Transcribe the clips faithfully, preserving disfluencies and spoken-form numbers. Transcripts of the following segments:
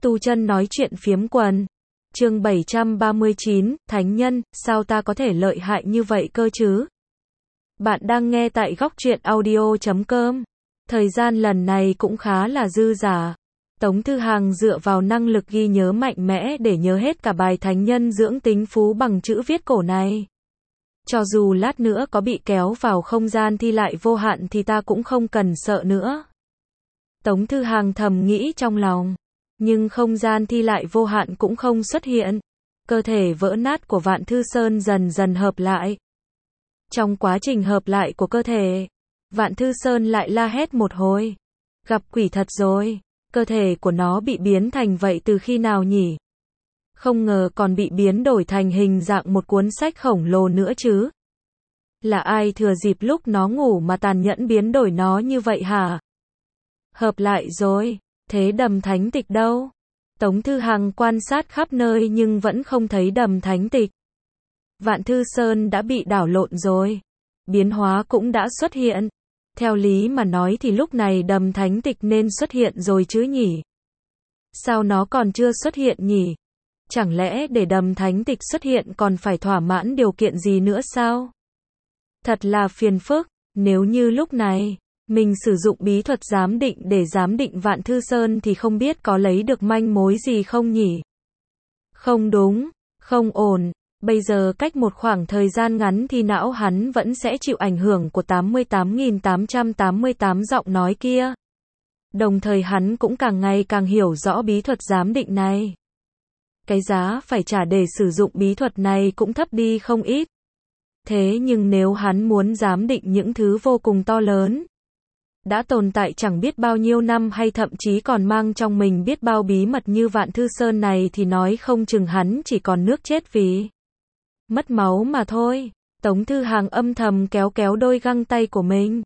Tu chân nói chuyện phiếm quần. Chương bảy trăm ba mươi chín, Thánh nhân, sao ta có thể lợi hại như vậy cơ chứ? Bạn đang nghe tại góc truyện audio chấm com. Thời gian lần này cũng khá là dư dả. Tống Thư Hàng dựa vào năng lực ghi nhớ mạnh mẽ để nhớ hết cả bài thánh nhân dưỡng tính phú bằng chữ viết cổ này. Cho dù lát nữa có bị kéo vào không gian thi lại vô hạn thì ta cũng không cần sợ nữa. Tống Thư Hàng thầm nghĩ trong lòng. Nhưng không gian thi lại vô hạn cũng không xuất hiện. Cơ thể vỡ nát của Vạn Thư Sơn dần dần hợp lại. Trong quá trình hợp lại của cơ thể, Vạn Thư Sơn lại la hét một hồi. Gặp quỷ thật rồi, cơ thể của nó bị biến thành vậy từ khi nào nhỉ? Không ngờ còn bị biến đổi thành hình dạng một cuốn sách khổng lồ nữa chứ. Là ai thừa dịp lúc nó ngủ mà tàn nhẫn biến đổi nó như vậy hả? Hợp lại rồi, thế đầm thánh tịch đâu? Tống Thư Hàng quan sát khắp nơi nhưng vẫn không thấy đầm thánh tịch. Vạn Thư Sơn đã bị đảo lộn rồi. Biến hóa cũng đã xuất hiện. Theo lý mà nói thì lúc này đầm thánh tịch nên xuất hiện rồi chứ nhỉ? Sao nó còn chưa xuất hiện nhỉ? Chẳng lẽ để đầm thánh tịch xuất hiện còn phải thỏa mãn điều kiện gì nữa sao? Thật là phiền phức, nếu như lúc này mình sử dụng bí thuật giám định để giám định Vạn Thư Sơn thì không biết có lấy được manh mối gì không nhỉ? Không đúng, không ổn, bây giờ cách một khoảng thời gian ngắn thì não hắn vẫn sẽ chịu ảnh hưởng của tám mươi tám nghìn tám trăm tám mươi tám giọng nói kia. Đồng thời hắn cũng càng ngày càng hiểu rõ bí thuật giám định này. Cái giá phải trả để sử dụng bí thuật này cũng thấp đi không ít. Thế nhưng nếu hắn muốn giám định những thứ vô cùng to lớn, đã tồn tại chẳng biết bao nhiêu năm hay thậm chí còn mang trong mình biết bao bí mật như Vạn Thư Sơn này thì nói không chừng hắn chỉ còn nước chết vì mất máu mà thôi. Tống Thư Hàng âm thầm kéo kéo đôi găng tay của mình.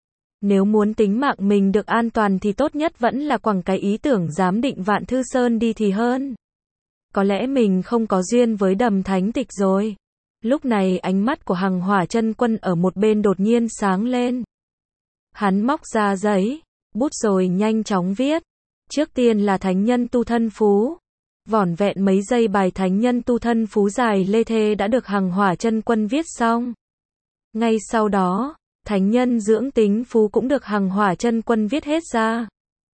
Nếu muốn tính mạng mình được an toàn thì tốt nhất vẫn là quẳng cái ý tưởng giám định Vạn Thư Sơn đi thì hơn. Có lẽ mình không có duyên với đầm thánh tịch rồi. Lúc này ánh mắt của Hằng Hỏa Chân Quân ở một bên đột nhiên sáng lên. Hắn móc ra giấy, bút rồi nhanh chóng viết. Trước tiên là thánh nhân tu thân phú. Vỏn vẹn mấy giây bài thánh nhân tu thân phú dài lê thê đã được Hằng Hỏa Chân Quân viết xong. Ngay sau đó, thánh nhân dưỡng tính phú cũng được Hằng Hỏa Chân Quân viết hết ra.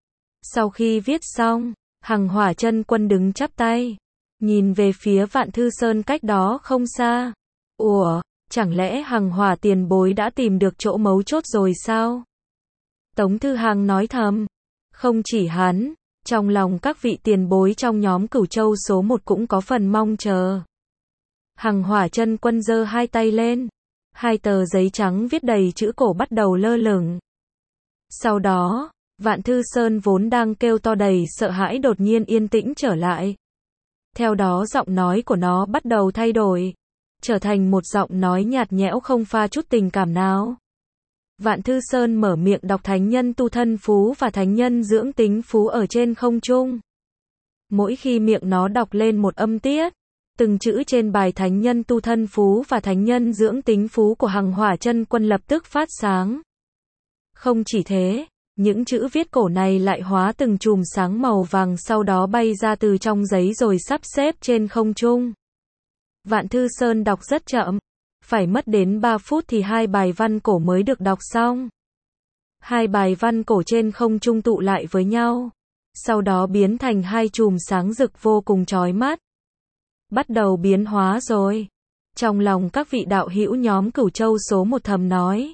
Sau khi viết xong, Hằng Hỏa Chân Quân đứng chắp tay, nhìn về phía Vạn Thư Sơn cách đó không xa. Ủa, chẳng lẽ Hằng Hỏa tiền bối đã tìm được chỗ mấu chốt rồi sao? Tống Thư Hàng nói thầm. Không chỉ hắn, trong lòng các vị tiền bối trong nhóm Cửu Châu số một cũng có phần mong chờ. Hằng Hỏa Chân Quân giơ hai tay lên. Hai tờ giấy trắng viết đầy chữ cổ bắt đầu lơ lửng. Sau đó, Vạn Thư Sơn vốn đang kêu to đầy sợ hãi đột nhiên yên tĩnh trở lại. Theo đó giọng nói của nó bắt đầu thay đổi, trở thành một giọng nói nhạt nhẽo không pha chút tình cảm nào. Vạn Thư Sơn mở miệng đọc thánh nhân tu thân phú và thánh nhân dưỡng tính phú ở trên không trung. Mỗi khi miệng nó đọc lên một âm tiết, từng chữ trên bài thánh nhân tu thân phú và thánh nhân dưỡng tính phú của Hằng Hỏa Chân Quân lập tức phát sáng. Không chỉ thế, những chữ viết cổ này lại hóa từng chùm sáng màu vàng sau đó bay ra từ trong giấy rồi sắp xếp trên không trung. Vạn Thư Sơn đọc rất chậm, phải mất đến ba phút thì hai bài văn cổ mới được đọc xong. Hai bài văn cổ trên không trung tụ lại với nhau, sau đó biến thành hai chùm sáng rực vô cùng chói mắt. Bắt đầu biến hóa rồi. Trong lòng các vị đạo hữu nhóm Cửu Châu số một thầm nói.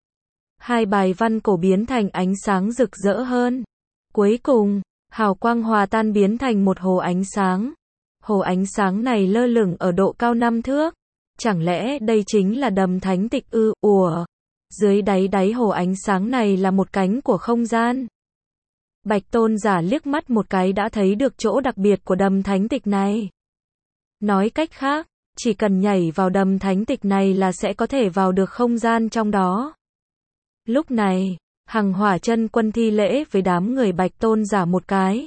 Hai bài văn cổ biến thành ánh sáng rực rỡ hơn. Cuối cùng, hào quang hòa tan biến thành một hồ ánh sáng. Hồ ánh sáng này lơ lửng ở độ cao năm thước. Chẳng lẽ đây chính là đầm thánh tịch ư? Ủa, dưới đáy đáy hồ ánh sáng này là một cánh của không gian. Bạch Tôn giả liếc mắt một cái đã thấy được chỗ đặc biệt của đầm thánh tịch này. Nói cách khác, chỉ cần nhảy vào đầm thánh tịch này là sẽ có thể vào được không gian trong đó. Lúc này, Hằng Hỏa Chân Quân thi lễ với đám người Bạch Tôn giả một cái.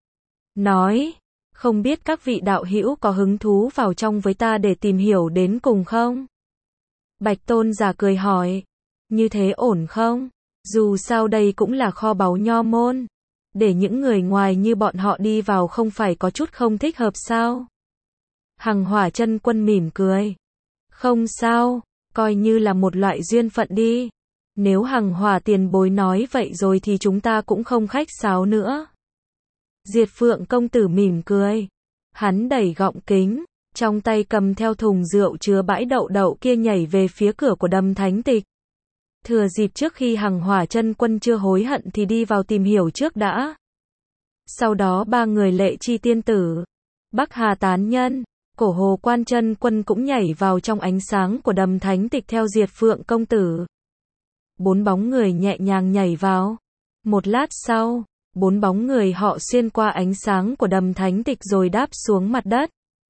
Nói, không biết các vị đạo hữu có hứng thú vào trong với ta để tìm hiểu đến cùng không? Bạch Tôn giả cười hỏi, như thế ổn không? Dù sao đây cũng là kho báu Nho môn. để những người ngoài như bọn họ đi vào không phải có chút không thích hợp sao? Hằng Hỏa Chân Quân mỉm cười. Không sao, coi như là một loại duyên phận đi. Nếu Hằng Hỏa tiền bối nói vậy rồi thì chúng ta cũng không khách sáo nữa. Diệt Phượng công tử mỉm cười. Hắn đẩy gọng kính, trong tay cầm theo thùng rượu chứa bãi đậu đậu kia nhảy về phía cửa của Đầm Thánh Tịch. Thừa dịp trước khi Hằng Hỏa Chân Quân chưa hối hận thì đi vào tìm hiểu trước đã. Sau đó ba người Lệ Chi tiên tử, Bắc Hà tán nhân, Cổ Hồ Quan Chân Quân cũng nhảy vào trong ánh sáng của Đầm Thánh Tịch theo Diệt Phượng công tử. Bốn bóng người nhẹ nhàng nhảy vào. Một lát sau, bốn bóng người họ xuyên qua ánh sáng của Đầm Thánh Tịch rồi đáp xuống mặt đất.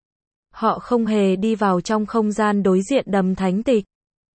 Họ không hề đi vào trong không gian đối diện Đầm Thánh Tịch.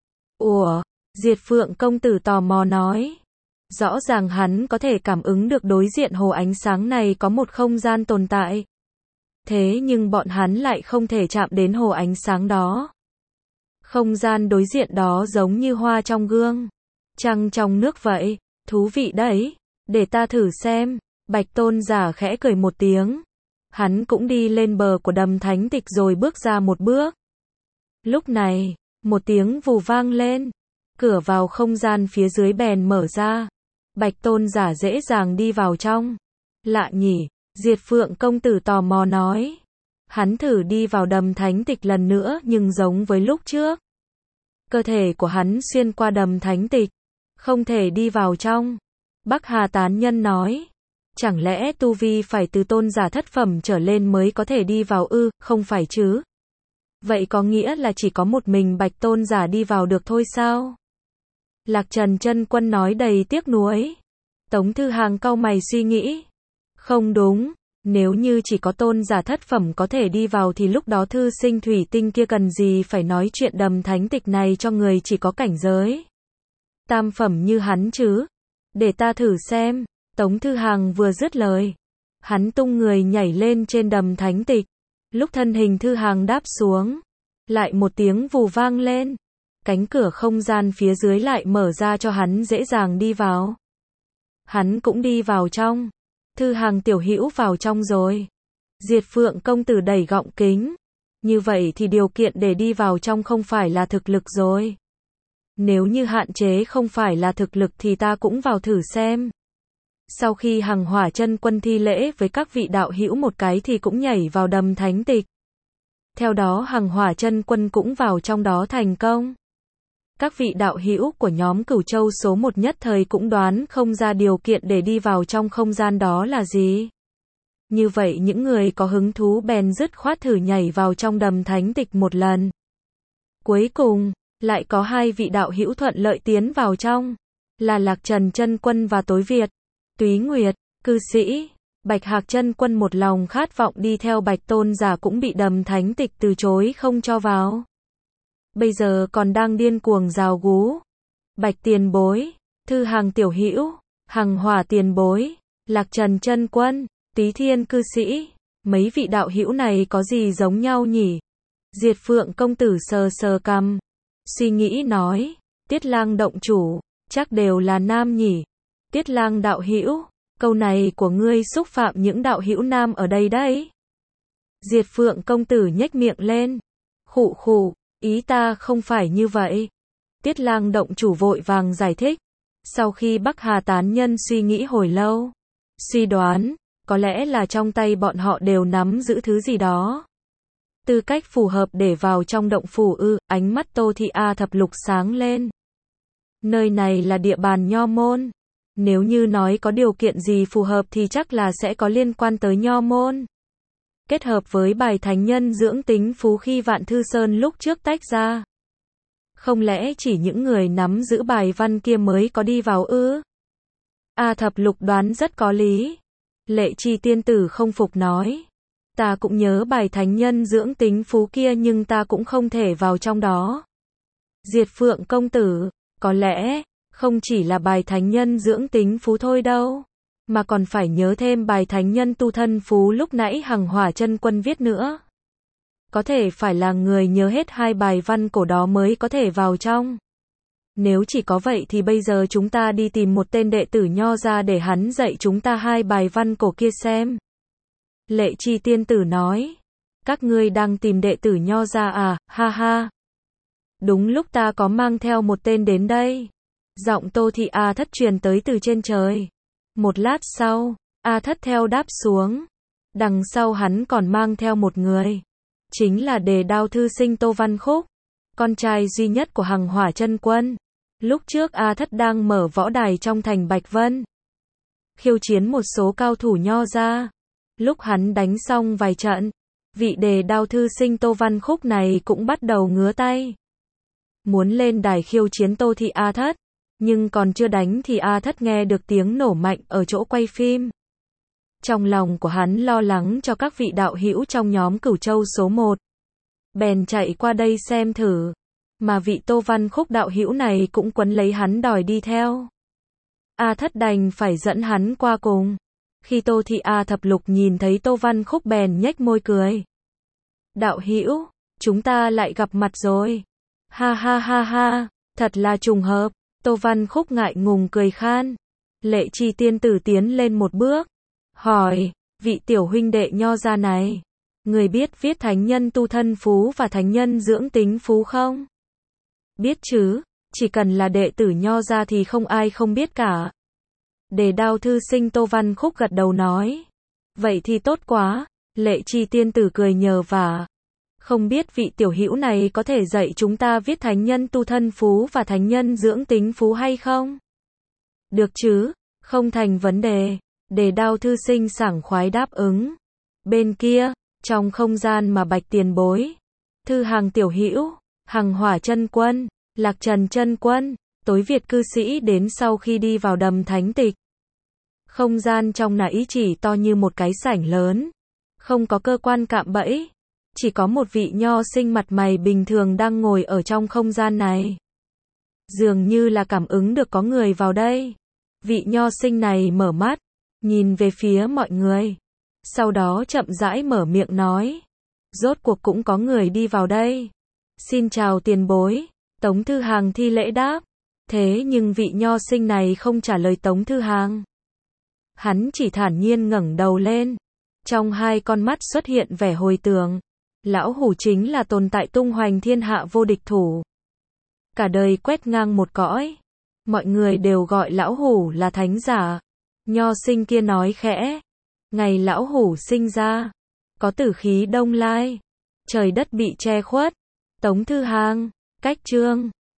Ủa? Diệt Phượng công tử tò mò nói. Rõ ràng hắn có thể cảm ứng được đối diện hồ ánh sáng này có một không gian tồn tại. Thế nhưng bọn hắn lại không thể chạm đến hồ ánh sáng đó. Không gian đối diện đó giống như hoa trong gương, trăng trong nước vậy. Thú vị đấy, để ta thử xem. Bạch Tôn giả khẽ cười một tiếng. Hắn cũng đi lên bờ của Đầm Thánh Tịch rồi bước ra một bước. Lúc này, một tiếng vù vang lên. Cửa vào không gian phía dưới bèn mở ra. Bạch Tôn giả dễ dàng đi vào trong. Lạ nhỉ, Diệt Phượng công tử tò mò nói. Hắn thử đi vào Đầm Thánh Tịch lần nữa nhưng giống với lúc trước. Cơ thể của hắn xuyên qua Đầm Thánh Tịch, không thể đi vào trong. Bắc Hà tán nhân nói. Chẳng lẽ tu vi phải từ tôn giả thất phẩm trở lên mới có thể đi vào ư? Không phải chứ. Vậy có nghĩa là chỉ có một mình Bạch Tôn giả đi vào được thôi sao? Lạc Trần Chân Quân nói đầy tiếc nuối. Tống Thư Hàng cau mày suy nghĩ. Không đúng, nếu như chỉ có tôn giả thất phẩm có thể đi vào thì lúc đó thư sinh thủy tinh kia cần gì phải nói chuyện Đầm Thánh Tịch này cho người chỉ có cảnh giới tam phẩm như hắn chứ. Để ta thử xem. Tống Thư Hàng vừa dứt lời, hắn tung người nhảy lên trên Đầm Thánh Tịch. Lúc thân hình Thư Hàng đáp xuống, lại một tiếng vù vang lên. Cánh cửa không gian phía dưới lại mở ra cho hắn dễ dàng đi vào. Hắn cũng đi vào trong. Thư Hàng tiểu hữu vào trong rồi. Diệt Phượng công tử đẩy gọng kính. Như vậy thì điều kiện để đi vào trong không phải là thực lực rồi. Nếu như hạn chế không phải là thực lực thì ta cũng vào thử xem. Sau khi Hằng Hỏa Chân Quân thi lễ với các vị đạo hữu một cái thì cũng nhảy vào Đầm Thánh Tịch. Theo đó Hằng Hỏa Chân Quân cũng vào trong đó thành công. Các vị đạo hữu của nhóm Cửu Châu số một nhất thời cũng đoán không ra điều kiện để đi vào trong không gian đó là gì. Như vậy những người có hứng thú bèn dứt khoát thử nhảy vào trong Đầm Thánh Tịch một lần. Cuối cùng, lại có hai vị đạo hữu thuận lợi tiến vào trong, là Lạc Trần Chân Quân và Tối Việt. Túy Nguyệt, cư sĩ, Bạch Hạc Chân Quân một lòng khát vọng đi theo Bạch Tôn giả cũng bị Đầm Thánh Tịch từ chối không cho vào. Bây giờ còn đang điên cuồng rào gú. Bạch tiền bối, Thư Hàng tiểu hữu, Hằng Hỏa tiền bối, Lạc Trần Chân Quân, Tý Thiên cư sĩ, mấy vị đạo hữu này có gì giống nhau nhỉ? Diệt Phượng công tử sờ sờ cằm, suy nghĩ nói, Tiết Lang động chủ, chắc đều là nam nhỉ? Tiết Lang đạo hữu, câu này của ngươi xúc phạm những đạo hữu nam ở đây đấy. Diệt Phượng công tử nhếch miệng lên. Khụ khụ, ý ta không phải như vậy. Tiết Lang động chủ vội vàng giải thích. Sau khi Bắc Hà tán nhân suy nghĩ hồi lâu, suy đoán, có lẽ là trong tay bọn họ đều nắm giữ thứ gì đó. Tư cách phù hợp để vào trong động phủ ư? Ánh mắt Tô Thị A Thập Lục sáng lên. Nơi này là địa bàn Nho môn. Nếu như nói có điều kiện gì phù hợp thì chắc là sẽ có liên quan tới Nho môn. Kết hợp với bài thánh nhân dưỡng tính phú khi Vạn Thư Sơn lúc trước tách ra. Không lẽ chỉ những người nắm giữ bài văn kia mới có đi vào ư? A Thập Lục đoán rất có lý. Lệ Chi tiên tử không phục nói. Ta cũng nhớ bài thánh nhân dưỡng tính phú kia nhưng ta cũng không thể vào trong đó. Diệt Phượng công tử, có lẽ không chỉ là bài thánh nhân dưỡng tính phú thôi đâu, mà còn phải nhớ thêm bài thánh nhân tu thân phú lúc nãy Hằng Hỏa Chân Quân viết nữa. Có thể phải là người nhớ hết hai bài văn cổ đó mới có thể vào trong. Nếu chỉ có vậy thì bây giờ chúng ta đi tìm một tên đệ tử Nho ra để hắn dạy chúng ta hai bài văn cổ kia xem. Lệ Chi tiên tử nói. Các ngươi đang tìm đệ tử Nho ra à, ha ha. Đúng lúc ta có mang theo một tên đến đây. Giọng Tô Thị A Thất truyền tới từ trên trời. Một lát sau, A Thất theo đáp xuống. Đằng sau hắn còn mang theo một người. Chính là Đề Đao thư sinh Tô Văn Khúc, con trai duy nhất của Hằng Hỏa Chân Quân. Lúc trước A Thất đang mở võ đài trong thành Bạch Vân, khiêu chiến một số cao thủ Nho ra. Lúc hắn đánh xong vài trận, vị Đề Đao thư sinh Tô Văn Khúc này cũng bắt đầu ngứa tay. Muốn lên đài khiêu chiến Tô Thị A Thất, nhưng còn chưa đánh thì A Thất nghe được tiếng nổ mạnh ở chỗ quay phim. Trong lòng của hắn lo lắng cho các vị đạo hữu trong nhóm Cửu Châu số một. Bèn chạy qua đây xem thử. Mà vị Tô Văn Khúc đạo hữu này cũng quấn lấy hắn đòi đi theo. A Thất đành phải dẫn hắn qua cùng. Khi Tô Thị A Thập Lục nhìn thấy Tô Văn Khúc bèn nhếch môi cười. Đạo hữu, chúng ta lại gặp mặt rồi. Ha ha ha ha, thật là trùng hợp. Tô Văn Khúc ngại ngùng cười khan. Lệ Chi tiên tử tiến lên một bước, hỏi, vị tiểu huynh đệ Nho ra này, người biết viết thánh nhân tu thân phú và thánh nhân dưỡng tính phú không? Biết chứ, chỉ cần là đệ tử Nho ra thì không ai không biết cả. Đề Đao thư sinh Tô Văn Khúc gật đầu nói. Vậy thì tốt quá. Lệ Chi tiên tử cười nhờ vả. Không biết vị tiểu hữu này có thể dạy chúng ta viết thánh nhân tu thân phú và thánh nhân dưỡng tính phú hay không? Được chứ, không thành vấn đề. Đề Đao thư sinh sảng khoái đáp ứng. Bên kia, trong không gian mà Bạch tiền bối, Thư Hàng tiểu hữu, Hằng Hỏa Chân Quân, Lạc Trần Chân Quân, Tối Việt cư sĩ đến sau khi đi vào đầm thánh tịch. Không gian trong nãy chỉ to như một cái sảnh lớn, không có cơ quan cạm bẫy, chỉ có một vị nho sinh mặt mày bình thường đang ngồi ở trong không gian này. Dường như là cảm ứng được có người vào đây. Vị nho sinh này mở mắt, nhìn về phía mọi người, sau đó chậm rãi mở miệng nói. Rốt cuộc cũng có người đi vào đây. Xin chào tiền bối. Tống Thư Hàng thi lễ đáp. Thế nhưng vị nho sinh này không trả lời Tống Thư Hàng. Hắn chỉ thản nhiên ngẩng đầu lên. Trong hai con mắt xuất hiện vẻ hồi tưởng. Lão Hủ chính là tồn tại tung hoành thiên hạ vô địch thủ. Cả đời quét ngang một cõi. Mọi người đều gọi Lão Hủ là thánh giả. Nho sinh kia nói khẽ. Ngày Lão Hủ sinh ra, có tử khí đông lai. Trời đất bị che khuất. Tống Thư Hàng, cách chương.